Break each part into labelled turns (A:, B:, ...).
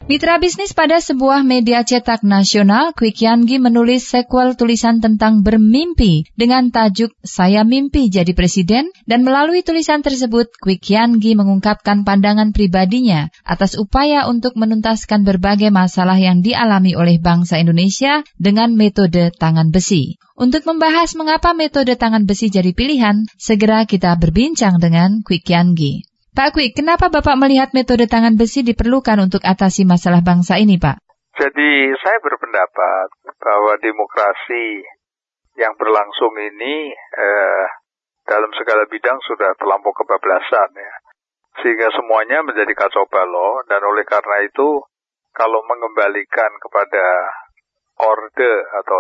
A: Mitra bisnis pada sebuah media cetak nasional, Kwik Kiangi menulis sequel tulisan tentang bermimpi dengan tajuk Saya Mimpi Jadi Presiden, dan melalui tulisan tersebut Kwik Kiangi mengungkapkan pandangan pribadinya atas upaya untuk menuntaskan berbagai masalah yang dialami oleh bangsa Indonesia dengan metode tangan besi. Untuk membahas mengapa metode tangan besi jadi pilihan, segera kita berbincang dengan Kwik Kiangi. Pak Kwik, kenapa Bapak melihat metode tangan besi diperlukan untuk atasi masalah bangsa ini, Pak?
B: Jadi saya berpendapat bahwa demokrasi yang berlangsung ini dalam segala bidang sudah terlampau kebablasan, ya. Sehingga semuanya menjadi kacau balau, dan oleh karena itu kalau mengembalikan kepada orde atau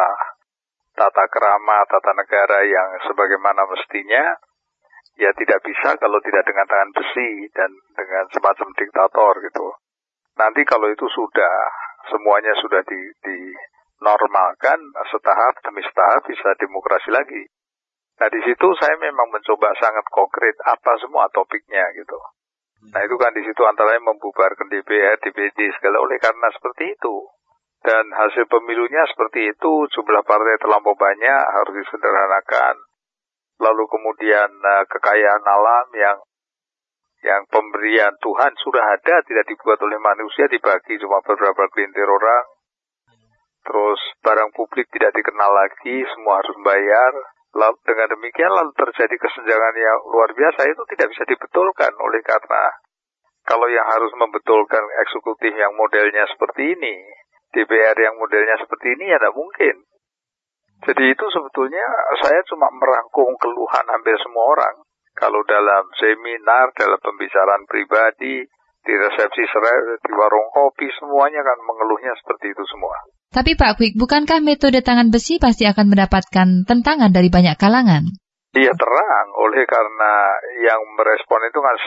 B: tata krama, tata negara yang sebagaimana mestinya, ya tidak bisa kalau tidak dengan tangan besi dan dengan semacam diktator gitu. Nanti kalau itu semuanya sudah dinormalkan, setahap demi setahap bisa demokrasi lagi. Nah di situ saya memang mencoba sangat konkret apa semua topiknya gitu. Nah itu kan di situ antara membubarkan DPR, DPD segala, oleh karena seperti itu. Dan hasil pemilunya seperti itu, jumlah partai terlampau banyak, harus disederhanakan. Lalu kemudian kekayaan alam yang pemberian Tuhan sudah ada, tidak dibuat oleh manusia, dibagi cuma beberapa gelintir orang. Terus barang publik tidak dikenal lagi, semua harus bayar. Lalu dengan demikian lalu terjadi kesenjangan yang luar biasa, itu tidak bisa dibetulkan. Oleh karena kalau yang harus membetulkan eksekutif yang modelnya seperti ini, DPR yang modelnya seperti ini, ya tidak mungkin. Jadi itu sebetulnya saya cuma merangkum keluhan hampir semua orang. Kalau dalam seminar, dalam pembicaraan pribadi, di resepsi di warung kopi, semuanya kan mengeluhnya seperti itu semua.
A: Tapi Pak Kwik, bukankah metode tangan besi pasti akan mendapatkan tentangan dari banyak kalangan?
B: Iya terang, oleh karena yang merespon itu kan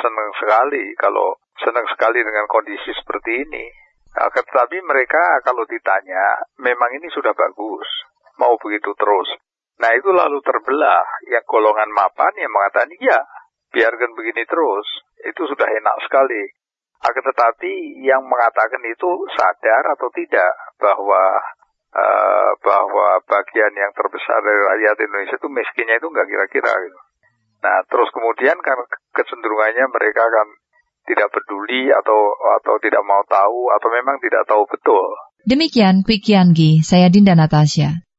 B: senang sekali dengan kondisi seperti ini. Nah, tetapi mereka kalau ditanya, memang ini sudah bagus. Mau begitu terus. Nah itu lalu terbelah. Yang golongan mapan yang mengatakan iya, biarkan begini terus. Itu sudah enak sekali. Akan tetapi yang mengatakan itu sadar atau tidak bahwa bagian yang terbesar dari rakyat Indonesia itu miskinnya itu nggak kira-kira gitu. Nah terus kemudian kan kecenderungannya mereka kan tidak peduli atau tidak mau tahu atau memang tidak tahu betul.
A: Demikian Kwik Kiangi, saya Dinda Natasha.